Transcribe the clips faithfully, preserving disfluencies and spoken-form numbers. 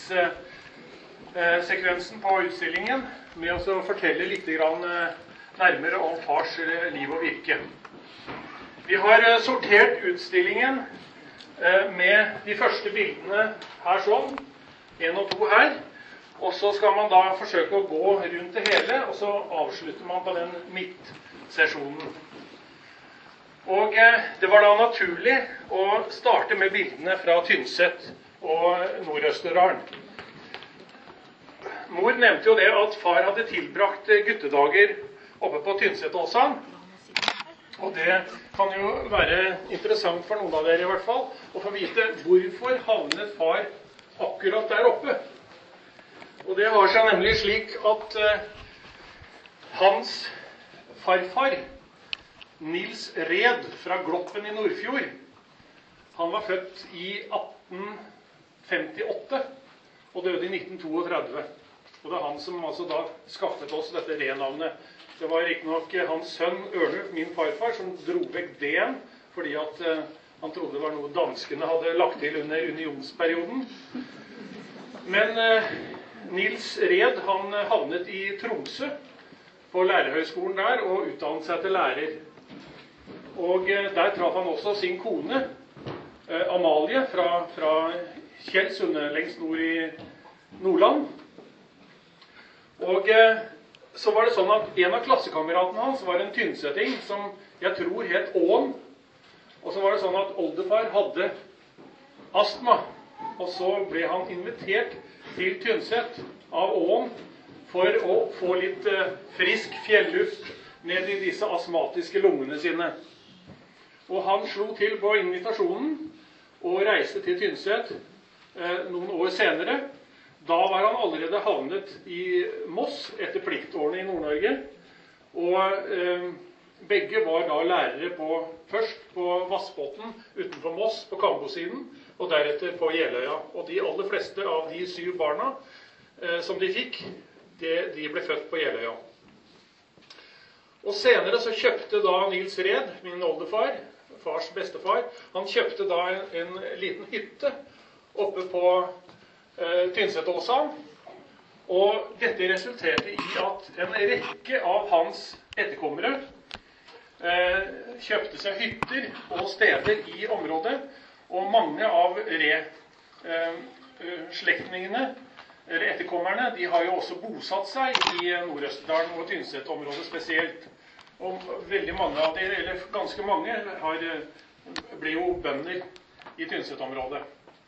innledningssekvensen på utstillingen med å fortelle litt nærmere om fars liv og virke. Vi har sortert utstillingen med de første bildene her sånn, en og to her, og så skal man da forsøke å gå rundt det hele, og så avslutter man på den midtsesjonen. Og det var da naturlig å starte med bildene fra Tynset og Nord-Østerdalen. Mor nevnte jo det at far hadde tilbrakt guttedager oppe på Tynsetåsan. Og det kan jo være interessant for noen av dere i hvert fall, å få vite hvorfor havnet far akkurat der oppe. Og det har seg nemlig slik at uh, hans farfar, Nils Red fra Gloppen i Nordfjord, han var født i atten femtiåtte og døde i nitten trettito. Og det er han som altså da skaffet oss dette Red-navnet. Det var ikke nok hans sønn Ørnulf, min farfar, som dro vekk D-en, fordi at uh, han trodde det var noe danskene hadde lagt til under unionsperioden. Men uh, Nils Red, han havnet i Tromsø på lærerhøgskolen der og utdannet seg til lærer. Og uh, der traff han også sin kone, uh, Amalie, fra, fra Kjellsunde, lengst nord i Nordland. Og uh, så var det sånn at en av klassekameratene hans var en tynsetting som jeg tror het Åen. Og så var det sånn at oldefar hadde astma. Og så ble han invitert til Tynset av Åen for å få litt uh, frisk fjelluft ned i disse astmatiske lungene sine. Og han slo til på invitasjonen og reiste til Tynset uh, noen år senere. Da var han allerede havnet i Moss etter pliktårene i Nord-Norge. Og uh, begge var da lærere på, først på Vassbotn utenfor Moss på Kambosiden, og deretter på Jeløya. Og de aller fleste av de syv barna eh, som de fikk, de, de ble født på Jeløya. Og senere så kjøpte da Nils Red, min oldefar, fars bestefar, han kjøpte da en, en liten hytte oppe på eh, Tynsetåsan. Og dette resulterte i at en rekke av hans etterkommere eh, kjøpte seg hytter og steder i området. Og mange av re-slektningene, eller etterkommerne, de har jo også bosatt seg i Nord-Østerdalen og Tynset-området spesielt. Og veldig mange av dem, eller ganske mange, har, ble jo bønder i Tynset-området.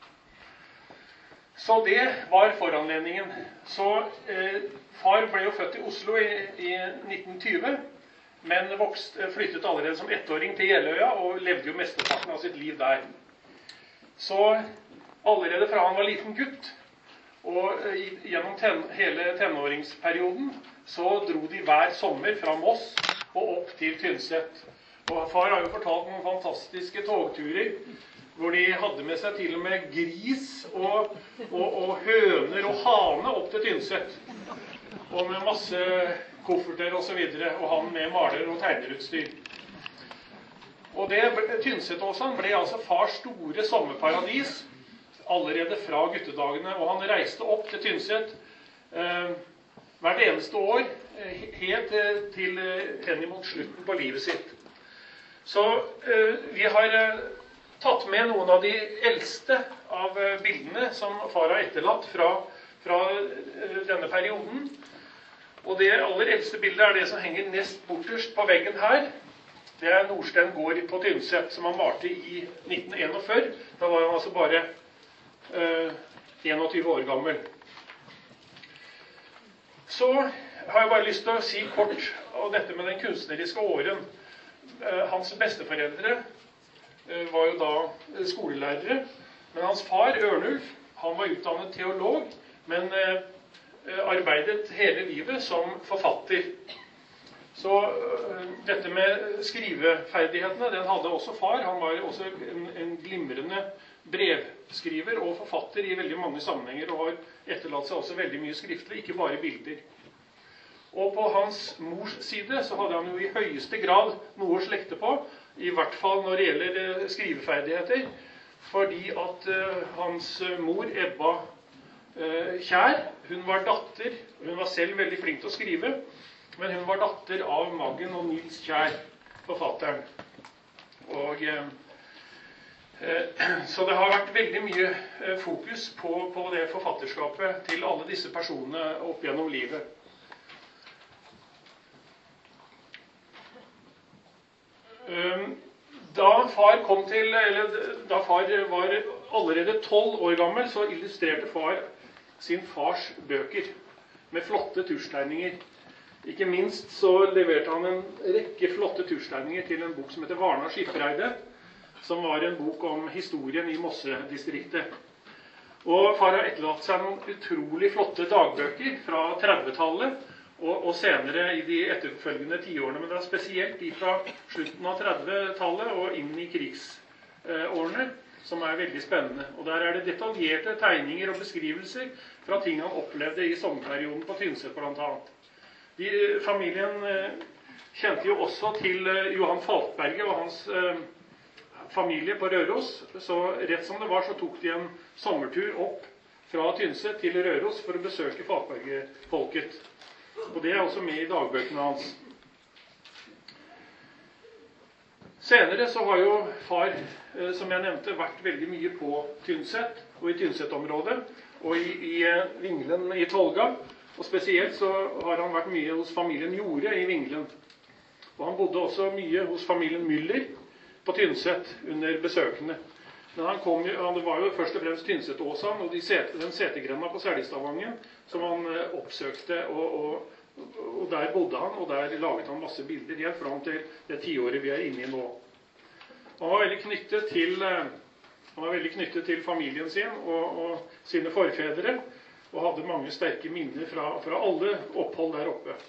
Så det var foranledningen. Så eh, far ble jo født i Oslo i, i nitten tjue, men vokst, flyttet allerede som ettåring til Jeløya og levde jo mesteparten av sitt liv der. Så allerede fra han var liten gutt, og gjennom ten, hele tenåringsperioden, så dro de hver sommer fra Moss og opp til Tynset. Og far har jo fortalt noen fantastiske togturer, hvor de hadde med seg til og med gris og, og, og høner og hane opp til Tynset. Og med masse kofferter og så videre, og han med maler og tegnerutstyr. Og det, Tynsetåsan ble altså fars store sommerparadis allerede fra guttedagene, og han reiste opp til Tynset eh, hvert eneste år, eh, helt eh, til henimot mot slutten på livet sitt. Så eh, vi har eh, tatt med noen av de eldste av eh, bildene som far har etterlatt fra, fra eh, denne perioden. Og det aller eldste bildet er det som henger nest borterst på veggen her. Det er Nordsten gård på Tynset, som han malte i nitten enogfyrre. Da var han altså bare eh, enogtyve år gammel. Så har jeg bare lyst til å si kort om dette med den kunstneriske åren. Eh, hans besteforeldre eh, var jo da skolelærere, men hans far, Ørnulf, han var utdannet teolog, men eh, arbeidet hele livet som forfatter. Så uh, dette med skriveferdighetene, den hadde også far. Han var også en, en glimrende brevskriver og forfatter i veldig mange sammenhenger, og har etterlatt seg også veldig mye skriftlig, ikke bare bilder. Og på hans mors side så hadde han jo i høyeste grad noe å slekte på, i hvert fall når det gjelder uh, skriveferdigheter, fordi at uh, hans mor, Ebba uh, Kjær. Hun var datter, hun var selv veldig flink til å skrive, men hun var datter av Maggen og Nils Kjær, forfatteren. Og, eh, så det har vært veldig mye fokus på, på det forfatterskapet til alle disse personene opp gjennom livet. Da far kom til, eller da far var allerede tolv år gammel, så illustrerte far sin fars bøker med flotte tusjtegninger. Ikke minst så leverte han en rekke flotte tusjtegninger til en bok som heter Varna Skippereide, som var en bok om historien i Mosse-distriktet. Og far har etterlatt seg noen utrolig flotte dagbøker fra trettitallet, og, og senere i de etterfølgende tiårene, men det er spesielt de fra slutten av trettitallet og inn i krigsårene, som er veldig spennende. Og der er det detaljerte tegninger og beskrivelser fra ting han opplevde i sommerperioden på Tynset blant annet. De, familien eh, kjente jo også til eh, Johan Falkberget og hans eh, familie på Røros, så rett som det var så tok de en sommertur opp fra Tynset til Røros for å besøke Falkberget-folket. Og det er også med i dagbøkene hans. Senere så har jo far, eh, som jeg nevnte, vært veldig mye på Tynset og i Tynset-området, og i, i eh, Vinglen i Tolga. Og spesielt så har han vært mye hos familien Jorde i Vinglen. Og han bodde også mye hos familien Müller på Tynset under besøkene. Men han kom jo, det var jo først og fremst Tynset-Åsan og de sete, den setegrenda på Selgstavangen som han eh, oppsøkte, og, og, og der bodde han, og der laget han masse bilder helt fram til det tiåret vi er inne i nå. Han var veldig knyttet til, eh, han var veldig knyttet til familien sin og, og sine forfedre, og hadde mange sterke minner fra, fra alle opphold der oppe.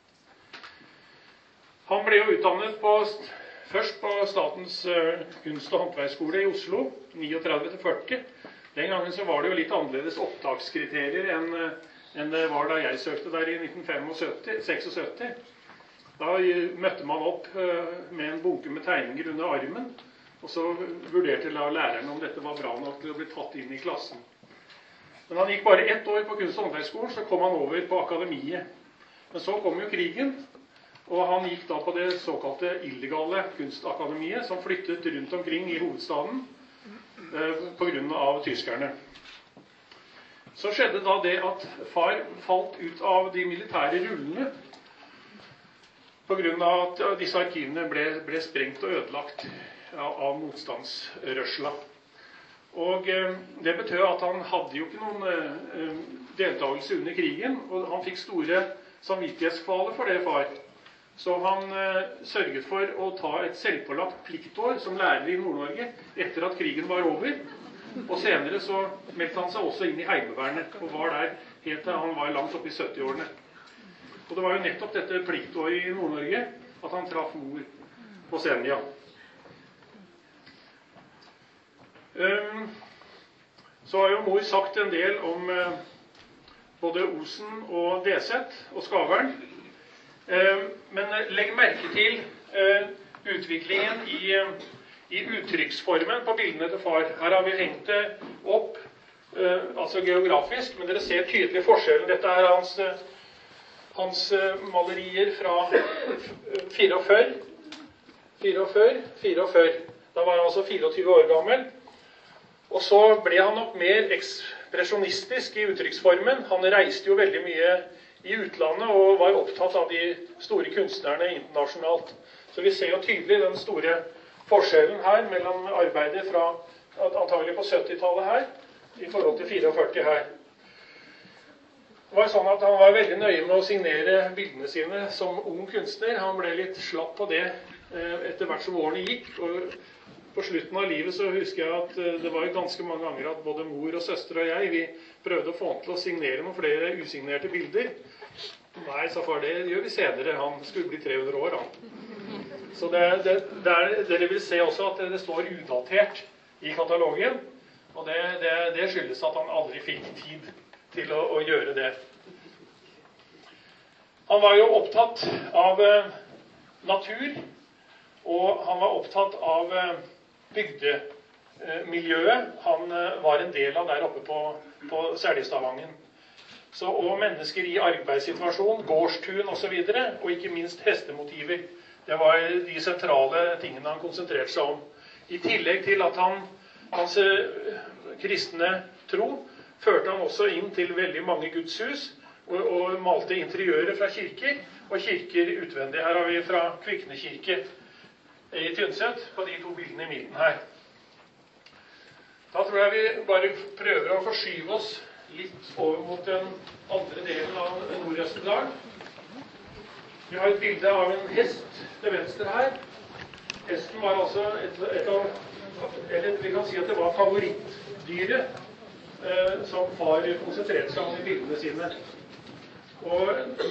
Han ble jo utdannet på først på Statens kunst- og håndverksskole i Oslo, trettini til førti. Den gangen så var det jo litt annerledes opptakskriterier enn, enn det var da jeg søkte der i nitten seksogsytti. Da møtte man opp med en bunke med tegninger under armen, og så vurderte læreren om dette var bra nok til å bli tatt inn i klassen. Men han gikk bare ett år på kunst- og håndverksskolen, så kom han over på akademiet. Men så kom jo krigen, og han gikk da på det såkalte illegale kunstakademiet, som flyttet rundt omkring i hovedstaden eh, på grunn av tyskerne. Så skjedde da det at far falt ut av de militære rullene, på grunn av at disse arkivene ble, ble sprengt og ødelagt av, av motstandsrørsla. Og eh, det betød at han hadde jo ikke noen eh, deltakelse under krigen, og han fikk store samvittighetskvaler for det, far. Så han eh, sørget for å ta et selvpålagt pliktår som lærer i Nord-Norge etter at krigen var over. Og senere så meldte han seg også inn i Heimevernet, og var der helt til han var langt oppe i sytti-årene. Og det var jo nettopp dette pliktåret i Nord-Norge at han traff mor på Senja. Um, så har jo mor sagt en del om uh, både Osen og Deset og Skavern. Men legg merke til uh, utviklingen i, i uttrykksformen på bildene til far. Her har vi hengt det opp, uh, altså geografisk, men dere ser tydelig forskjellen. Dette er hans, uh, hans uh, malerier fra førtifire, førtifire, førtifire. Da var han altså fireogtyve år gammel. Og så ble han nok mer ekspresjonistisk i uttrykksformen. Han reiste jo veldig mye i utlandet og var opptatt av de store kunstnerne internasjonalt. Så vi ser jo tydelig den store forskjellen her mellom arbeidet fra antagelig på syttitallet her i forhold til førtifire her. Det var sånn at han var veldig nøye med å signere bildene sine som ung kunstner. Han ble litt slapp på det etter hvert som årene gikk, og på slutten av livet så husker jeg at det var ganske mange ganger at både mor og søster og jeg, vi prøvde å få han til å signere noen flere usignerte bilder. Nei, sa far, det gjør vi senere. Han skulle bli tre hundre år, han. Så det, det, det er, dere vil se også at det står udatert i katalogen, og det, det, det skyldes at han aldri fikk tid til å, å gjøre det. Han var jo opptatt av eh, natur, og han var opptatt av eh, bygdemiljøet. Han var en del av der oppe på, på Selgstavangen. Så, og mennesker i arbeidssituasjon, gårdstun og så videre, og ikke minst hestemotiver. Det var de sentrale tingene han konsentrerte seg om. I tillegg til at han, hans kristne tro førte han også inn til veldig mange gudshus, og, og malte interiører fra kirker, og kirker utvendig. Her har vi fra Kvikne kirke i Tynset, på de to bildene i midten her. Da tror jeg vi bare prøver å forskyve oss litt over mot den andre delen av Nord-Østerdalen. Vi har et bilde av en hest til venstre her. Hesten var altså et, et av, eller vi kan si at det var favorittdyret eh, som far konsentrerte seg om i bildene sine. Og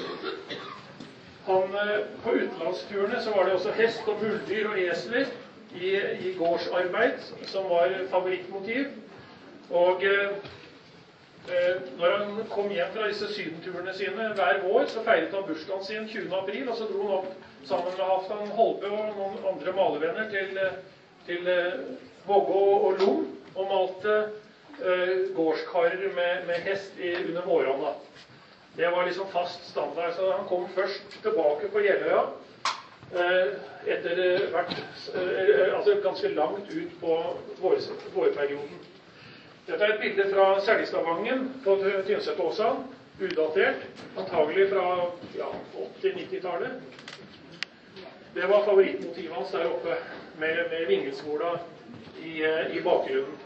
han, på utenlandsturene så var det også hest og muldyr og esler i, i gårdsarbeid som var favorittmotiv. Og eh, når han kom hjem fra disse sydenturene sine hver vår, så feiret han bursdagen sin tjuende april, og så dro han opp sammen med Halvdan Holbe og noen andre malevenner til, til Vågå og Lom og malte eh, gårdskarer med, med hest i, under våronna. Det var liksom fast standard, så han kom først tilbake på Jeløya eh, etter hvert, eh, altså ganske langt ut på vår, vårperioden. Dette er et bilde fra Selgstadvangen på Tynset-Åsan, udatert, antagelig fra ja, åtti-nitti-tallet. Det var favorittmotivet hans der oppe, med, med vingelsvola i, i bakgrunnen.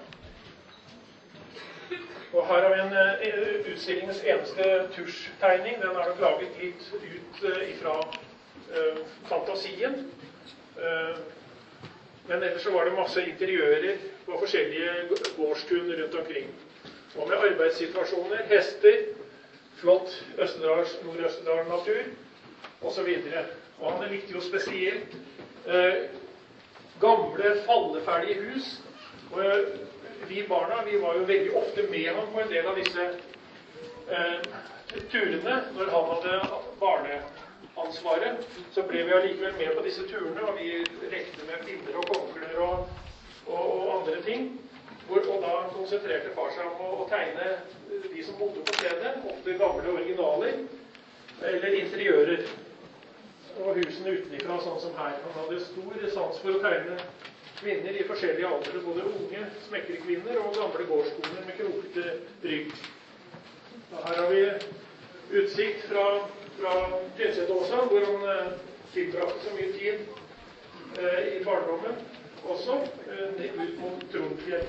Og her har vi en uh, utstillingens eneste tusjtegning. Den er nok laget litt ut uh, ifra uh, fantasien. Uh, Men ellers så var det masse interiører på forskjellige gårdstun rundt omkring. Og med arbeidssituasjoner, hester, flott Østerdals, Nord-Østerdal natur, og så videre. Og han likte jo spesielt eh, gamle, falleferdige hus. Og eh, vi barna, vi var jo veldig ofte med ham på en del av disse eh, turene, når han hadde barne ansvaret, så ble vi allikevel med på disse turene, og vi rekte med pinner og konkler og, og, og andre ting. Hvor, og da konsentrerte far seg om å, å tegne de som bodde på stedet, ofte gamle originaler, eller interiører. Og husene utenifra, sånn som her. Han hadde stor sans for å tegne kvinner i forskjellige aldre, både unge, smekre kvinner og gamle gårdskoner med krokete rygg. Og her har vi utsikt fra fra Tynset-Åsan, hvor han eh, tilbrakte så mye tid eh, i barndommen også, eh, ut mot Trondfjell.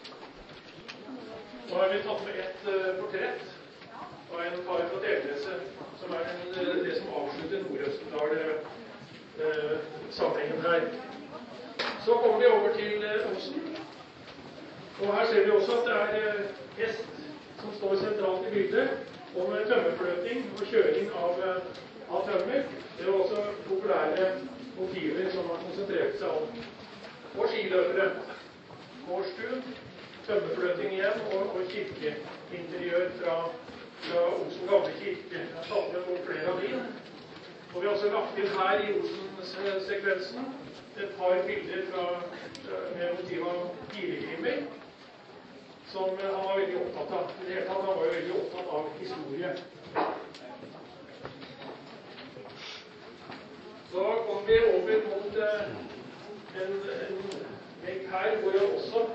Nå har vi tatt med et eh, portrett av en far fra Delrese, som er en, det som avslutter Nord-Østerdal eh, sammenhengen her. Så kommer vi over til eh, Osen, og her ser vi også at det er eh, hest som står sentralt i bildet, og med tømmerfløting og kjøring av, av tømmer. Det var også populære motiver som man konsentrerte seg om. Og skiløpere. Gårdstun, tømmerfløting igjen, og, og kirkeinteriør fra, fra Osen gamle kirke. Jeg har tatt med noen flere av de. Og vi har også lagt inn her i Osen-sekvensen et par bilder fra, med motiv av pilegrimer, som han var veldig opptatt av. I det hele tatt, han var jo veldig opptatt av historie. Så kom vi over mot eh, en, en vegg her, hvor jeg også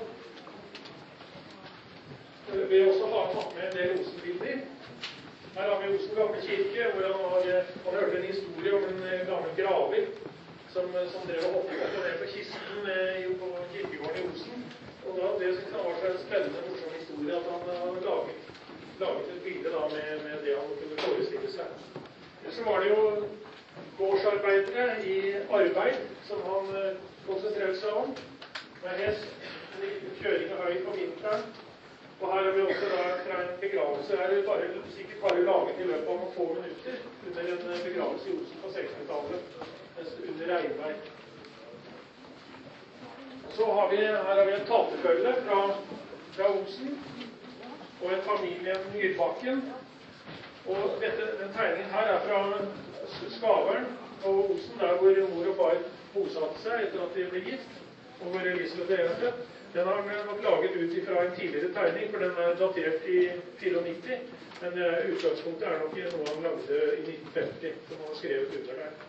vi også har tatt med en del Osen-bilder. Her har vi Osen gamle kirke, hvor han, har, han hørte en historie om en gammel graver som, som drev og hoppet opp og ned på kisten eh, på kirkegården i Osen. Og da, det synes han var så en spennende, morsom historie at han hadde laget, laget et bilde da, med, med det han kunne forestille seg. Så var det jo gårdsarbeidere i arbeid som han eh, konsentrerte seg om, med hest, kjøring av høy på vinteren. Og her har vi også da, fra en begravelse her, bare, sikkert bare laget i løpet av noen få minutter, under en begravelse i Osen på sekstitallet, under regnvær. Så har vi, her har vi en taterfølge fra, fra Osen, og en familie Myrbakken. Og dette, den tegningen her er fra Skavern og Osen, der hvor mor og far bosatte seg etter at de ble gift, og hvor Elisabeth ble født. Den har nok laget ut fra en tidligere tegning, for den er datert i nittifire, men utgangspunktet er nok noe han lagde i nitten femti, som han har skrevet under der.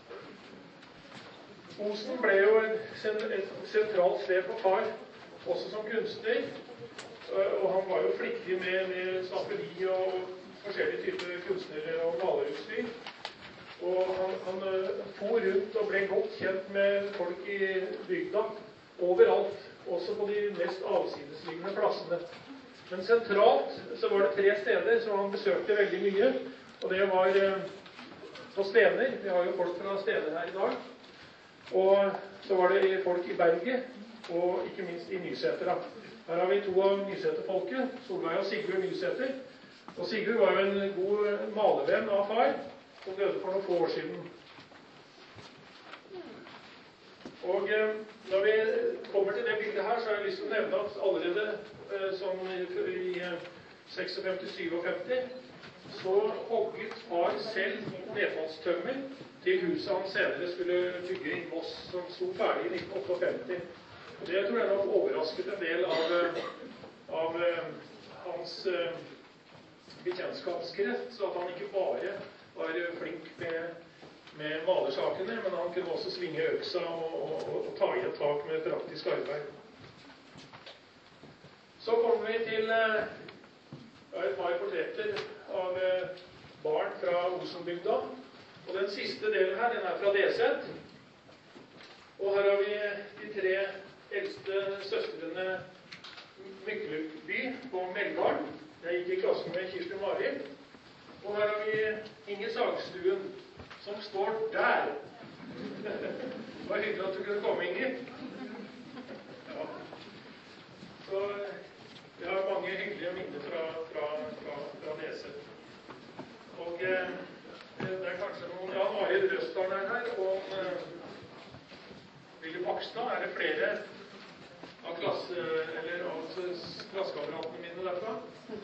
Osen ble jo et sentralt sted for far, også som kunstner, og han var jo flittig med, med staffeli og forskjellige typer kunstnere og malerutstyr. Og han, han for rundt og ble godt kjent med folk i bygda, overalt, også på de mest avsidesliggende plassene. Men sentralt så var det tre steder som han besøkte veldig mye, og det var på Stener. Vi har jo folk fra Stener her i dag. Og så var det folk i Berget, og ikke minst i Nysetra. Her har vi to av Nyseter-folket, Solveig og Sigurd Nyseter. Og Sigurd var jo en god malevenn av far, som døde for noen få år siden. Og eh, når vi kommer til det bildet her, så har jeg lyst til å nevne at allerede eh, som i eh, femtiseks syvogfemti, så hogget far selv nedfallstømmer til huset han senere skulle bygge i Moss, som sto ferdig i nitten femtiåtte. Og det tror jeg nok overrasket en del av, av eh, hans eh, bekjentskapskreft, så at han ikke bare var flink med, med malersakene, men han kunne også svinge øksa og, og, og, og ta i et tak med praktisk arbeid. Så kommer vi til eh, et par portretter av eh, barn fra Osenbygda. Og den siste delen her, den er fra Deset. Og her har vi de tre eldste søstrene Mykleby på Melgard. Jeg gikk i klassen med Kirsten Marit. Og her har vi Inge Sagstuen, som står der. Det var hyggelig at du kunne komme, Inge. Ja. Så vi har mange hyggelige minner fra, fra, fra, fra Neset. Og eh, det er kanskje noen, ja, Arild Røsdalen er her, og eh, Willy Bakstad. Er det flere av klasse, eller av klassekameratene mine derfra?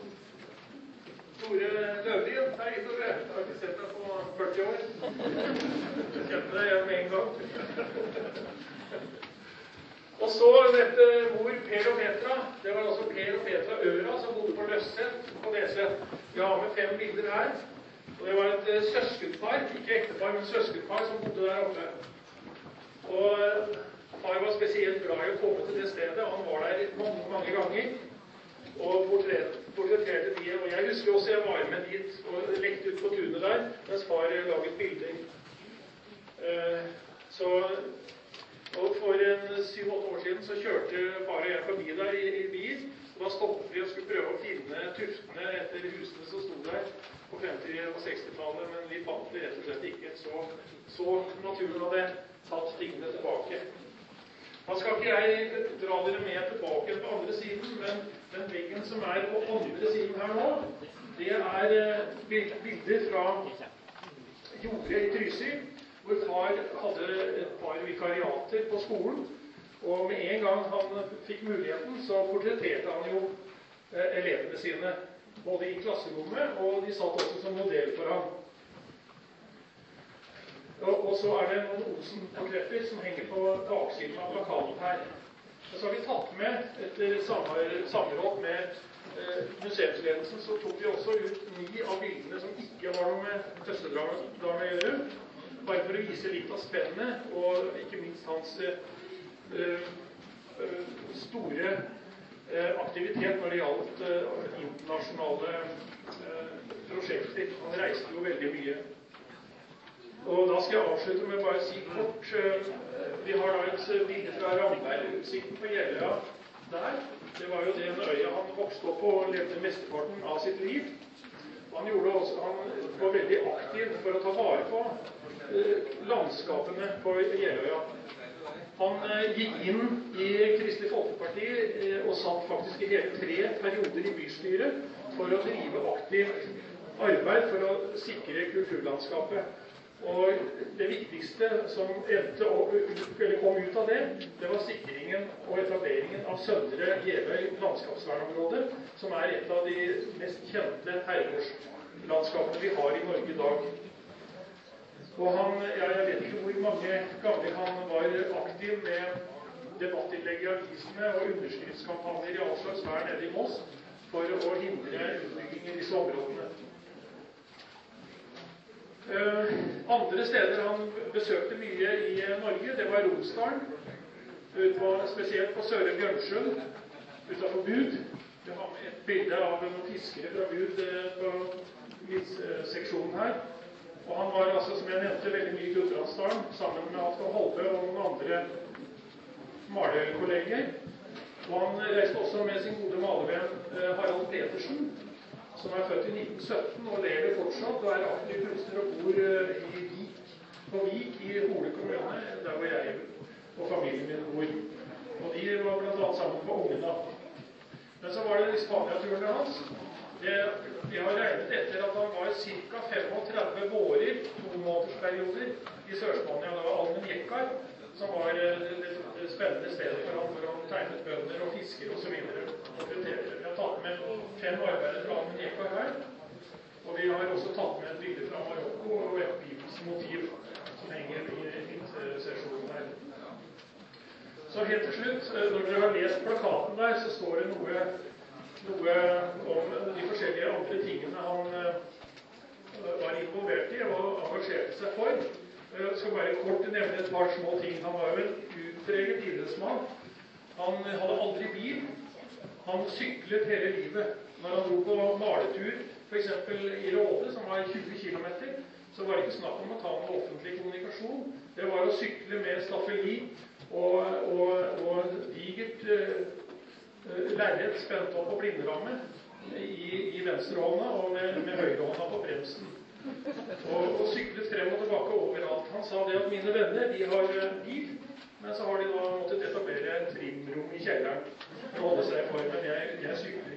Tore Løvrien, hei Tore, jeg har ikke sett deg på førti år. Jeg kjente deg igjen med en gang. Og så dette mor Per og Petra, det var altså Per og Petra Øra som bodde på Løsset på Neset. Vi har med fem bilder her, og det var et søskenpar, ikke ektepar, men søskenpar som bodde der oppe. Og far var spesielt glad i å komme til det stedet, og han var der mange, mange ganger. Og portretterte de, og jeg husker også jeg var med dit og lekte ut på tunet der, mens far laget bilder. Eh, så, og for en syv-åtte år siden så kjørte far og jeg forbi der i, i bil, og da stoppet vi og skulle prøve å finne tuftene etter husene som stod der på femti- og sekstitallet, men vi fant det rett og slett ikke. Så, så naturen hadde tatt tingene tilbake. Da skal ikke jeg dra dere med tilbake på andre siden, men den veggen som er på andre siden her nå, det er bilder fra Jordet i Trysil, hvor far hadde et par vikariater på skolen, og med en gang han fikk muligheten, så portretterte han jo elevene sine, både i klasserommet, og de satt også som modell for ham. Og, og så er det noen Olsen-portretter som henger på baksiden av plakaten her. Og så har vi tatt med, etter samråd med eh, museumsledelsen, så tok vi også ut ni av bildene som ikke var noe med Tøstedrama å gjøre, bare for å vise litt av spennet, og ikke minst hans eh, eh, store eh, aktivitet når det gjaldt eh, internasjonale eh, prosjekter. Han reiste jo veldig mye. Og da skal jeg avslutte med bare å si kort. Vi har da et bilde fra Ramberg-utsikten på Jeløya der. Det var jo den øya han vokste opp på og levde mesteparten av sitt liv. Han, gjorde også, han var veldig aktiv for å ta vare på eh, landskapene på Jeløya. Han eh, gikk inn i Kristelig Folkeparti eh, og satt faktisk i hele tre perioder i bystyret for å drive aktivt arbeid for å sikre kulturlandskapet. Og det viktigste som endte å, eller kom ut av det, det var sikringen og etableringen av Søndre Jeløy landskapsvernområde, som er et av de mest kjente herregårdslandskapene vi har i Norge i dag. Og han, jeg vet ikke hvor mange ganger han var aktiv med debattinnlegg i avisene og underskriftskampanjer i all slags vær nede i Moss for å hindre utbygging i disse områdene. Uh, andre steder han besøkte mye i Norge, det var Romsdalen, ut på, spesielt på Søre Bjørnsjøen, utenfor Bud. Vi har med et bilde av noen fiskere fra Bud uh, på midtseksjonen her. Og han var altså, som jeg nevnte, veldig mye i Gudbrandsdalen, sammen med Halvdan Holbe og noen andre malerkolleger. Og han reiste også med sin gode malervenn uh, Harald Petersen, som er født i nitten sytten og lever fortsatt og er aktiv kunstner og bor uh, i Vik, på Vik i Hole kommune, der hvor jeg og familien min bor. Og de var blant annet sammen på Ungedal. Men så var det Spania-turene hans. Det, de har regnet etter at han var ca. femogtredve vårer, to månedersperioder, i Sør-Spania. Det var Almenjekar, som var uh, det, det spennende stedet for ham, hvor han tegnet bønder og fisker og så videre. Vi har tatt med fem arbeider fra Almenjekar her, og vi har også tatt med et bilde fra Marokko og et bibelsk motiv som henger i sesjonen her. Så helt til slutt, når dere har lest plakaten der, så står det noe, noe om de forskjellige andre tingene han uh, var involvert i og engasjerte seg for. Jeg skal bare kort nevne et par små ting. Han var jo en utpreget idrettsmann. Han hadde aldri bil. Han syklet hele livet. Når han dro på maletur, for eksempel i Råde, som var tjue kilometer, så var det ikke snakk om å ta noe offentlig kommunikasjon. Det var å sykle med staffeli og, og, og digert uh, lerret spent opp på blinderamme i, i venstrehånda og med, med høyrehånda på bremsen. Og, og syklet frem og tilbake overalt. Han sa det at mine venner, de har bil, men så har de da måttet etablere et trimrom i kjelleren for å holde seg for, men jeg, jeg sykler.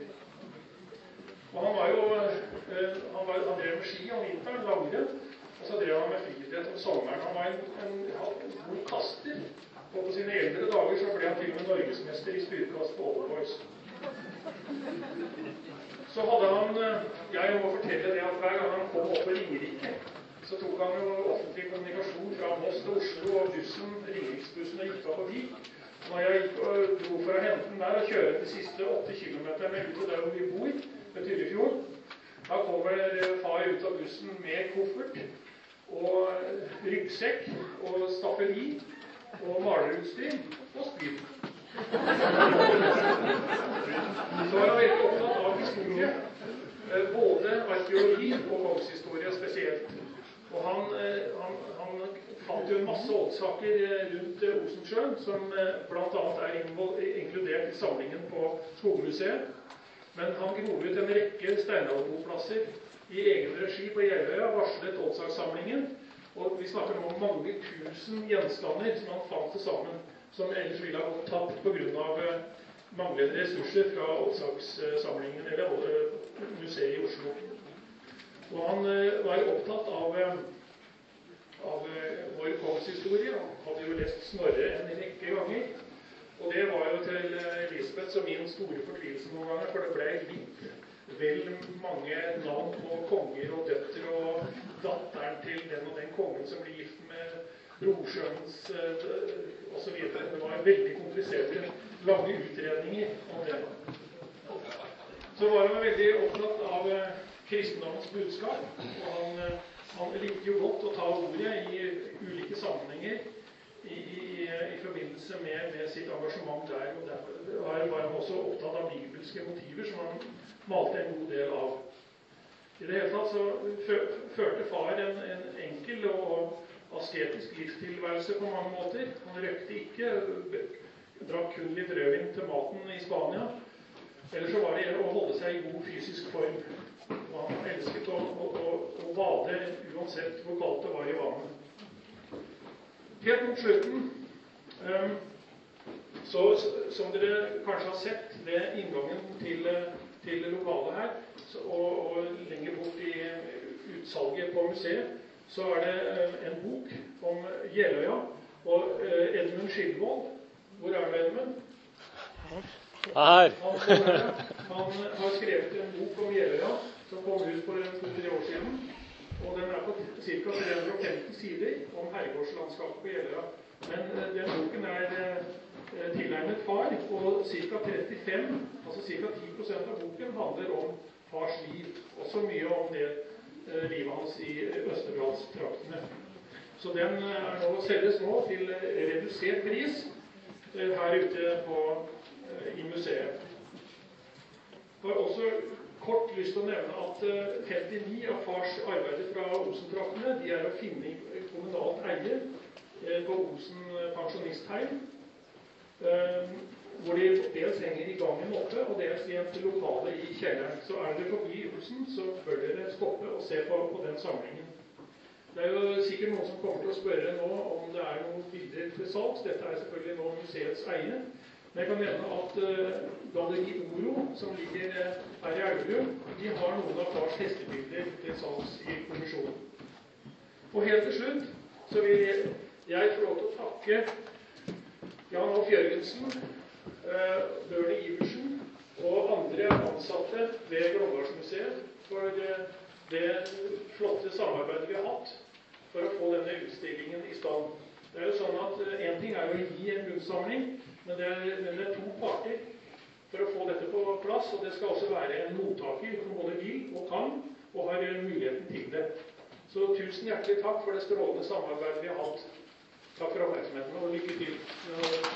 Og han var jo, uh, han, var, han drev med ski om vinteren, langrenn, og så drev han med friidrett om sommeren. Han var en, en, en god kaster, og på sine eldre dager så ble han til og med norgesmester i spydkast på Overboys. Så hadde han, jeg må fortelle det at hver gang han kom opp på Ringerike, så tok han jo offentlig kommunikasjon fra Moss til Oslo og bussen, Ringeriksbussen, og gikk av på Vik. Når jeg gikk og dro for å hente den der og kjøre de siste åtte kilometerne ut til der hvor vi bor, ved Tyllefjord, da kommer far ut av bussen med koffert og ryggsekk og staffeli og malerutstyr og spyd. Så var han veldig opptatt av historie, både arkeologi og kongshistorie spesielt. Og han, han, han fant jo en masse oldsaker rundt Osensjøen, som blant annet er inkludert i samlingen på Skogmuseet. Men han grov ut en rekke steinalderboplasser i egen regi på Jeløya, varslet oldsakssamlingen, og vi snakker nå om mange tusen gjenstander som han fant til sammen, som ellers ville ha gått tapt på grunn av manglende ressurser fra oldsakssamlingen, eller museet i Oslo. Og han var opptatt av, av vår kongshistorie. Han hadde jo lest Snorre en rekke ganger. Og det var jo til Elisabeth som min store fortvilelse noen ganger, for det ble litt vel mange navn på konger og døtter og datteren til den og den kongen som ble gift med brorsønnens og så videre. Det var veldig kompliserte, lange utredninger om det. Så var han veldig opptatt av kristendommens budskap, og han, han likte jo godt å ta ordet i ulike sammenhenger i, i, i forbindelse med, med sitt engasjement der, og derfor var han også opptatt av bibelske motiver som han malte en god del av. I det hele tatt så førte far en, en enkel og asketisk livstilværelse på mange måter. Han røkte ikke, drakk kun litt rødvin til maten i Spania. Ellers så var det å holde seg i god fysisk form. Og han elsket å, å, å, å bade uansett hvor kaldt det var i vannet. Helt mot slutten, um, så som dere kanskje har sett ved inngangen til, til lokalet her, så, og, og lenger bort i utsalget på museet, så er det en bok om Jeløya og Edmund Skildvold. Hvor er det, Edmund? Her. Han, han har skrevet en bok om Jeløya som kom ut for to-tre år siden. Og den er på ca. tre hundre og femti sider om herregårdslandskapet på Jeløya. Men den boken er eh, tilegnet far, og ca. trettifem, altså ca. ti prosent av boken handler om fars liv. Også mye om det eh, livet hans i Østerdalstraktene. Så den er nå, selges nå til redusert pris eh, her ute på, eh, i museet. Jeg har også kort lyst til å nevne at femtini av fars arbeider fra Osen-traktene, de er å finne i kommunalt eie på Osen pensjonistheim, hvor de dels henger i gangen oppe, og dels i et lokale i kjelleren. Så er dere forbi Osen, så bør dere stoppe og se på, på den samlingen. Det er jo sikkert noen som kommer til å spørre nå om det er noen bilder til salgs. Dette er selvfølgelig nå museets eie. Men jeg kan nevne at uh, Galleri Oro, som ligger uh, her i Elverum, de har noen av fars hestebilder til salgs i kommisjonen. Og helt til slutt så vil jeg få lov til å takke Jan Alf Jørgensen, uh, Børne Iversen og andre ansatte ved Glåmdalsmuseet for uh, det flotte samarbeidet vi har hatt for å få denne utstillingen i stand. Det er jo sånn at uh, en ting er å gi en grunnsamling, men det, er, men det er to parter for å få dette på plass, og det skal også være en mottaker som både vil og kan, og har muligheten til det. Så tusen hjertelig takk for det strålende samarbeidet vi har hatt. Takk for oppmerksomheten, og lykke til.